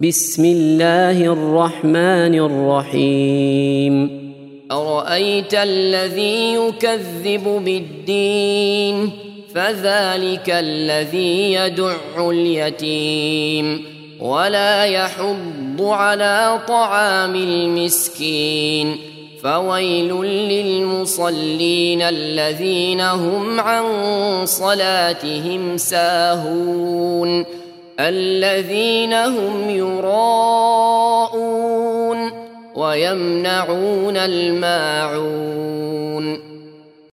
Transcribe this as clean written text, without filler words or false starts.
بسم الله الرحمن الرحيم. أرأيت الذي يكذب بالدين فذلك الذي يدع اليتيم ولا يحض على طعام المسكين فويل للمصلين الذين هم عن صلاتهم ساهون الذين هم يراءون ويمنعون الماعون